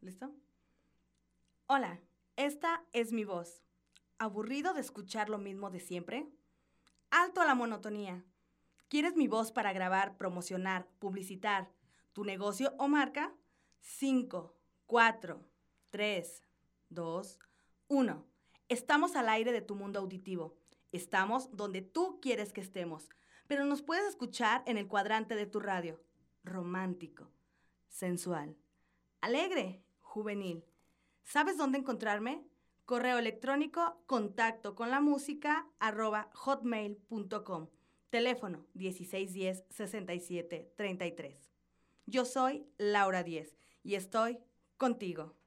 ¿Listo? Hola, esta es mi voz. ¿Aburrido de escuchar lo mismo de siempre? ¡Alto a la monotonía! ¿Quieres mi voz para grabar, promocionar, publicitar tu negocio o marca? 5, 4, 3, 2, 1. Estamos al aire de tu mundo auditivo. Estamos donde tú quieres que estemos, pero nos puedes escuchar en el cuadrante de tu radio. Romántico, sensual, alegre, juvenil. ¿Sabes dónde encontrarme? Correo electrónico contacto con la música @hotmail.com. Teléfono 1610-6733. Yo soy Laura 10 y estoy contigo.